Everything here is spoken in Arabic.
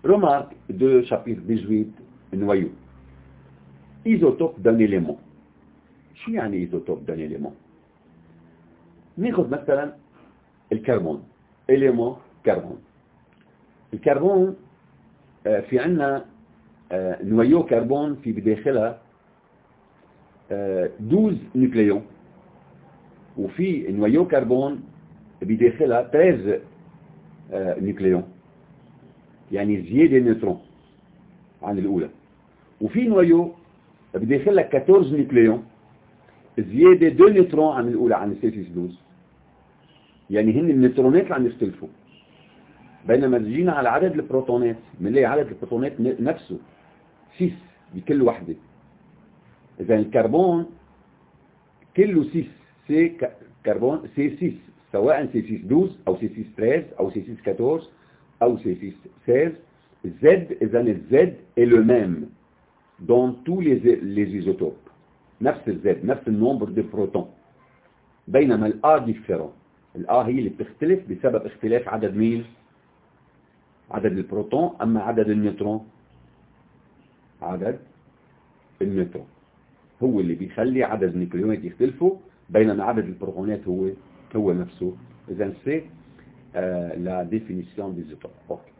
Remarque de chapitre 18 noyau. Isotope d'un élément. شو يعني isotope d'un élément؟ ناخذ مثلا الكربون. élément كربون. الكربون في عندنا نويو كربون في بداخلها 12 نيوكليون، وفي نويو كربون بداخلها 13 نيوكليون، يعني زيادة نيوترون عن الأولى. وفي نويو بداخلها 14 نيوكليون، زيادة 2 نيوترون عن الأولى، عن السيسيس 12. يعني هن النيوترونات اللي عم يختلفوا. بينما جينا على عدد البروتونات بنلاقي عدد البروتونات نفسه 6 بكل وحدة. إذا الكربون كله 6 سي كربون سي 6، سواء سي 6 12 أو سي 6 13 أو سي 6 14 أو سي 6 16. Z إذا الZ est le même dans tous les isotopes. نفس الZ، نفس النمبر دي بروتون. بينما الA ديفيرون. الA هي اللي بتختلف بسبب اختلاف عدد مين؟ عدد البروتون. أما عدد النيوترون، عدد النيوترون هو اللي بيخلي عدد النيوكليونات يختلفوا، بينما عدد البروتونات هو نفسه. إذا c'est la définition des isotopes.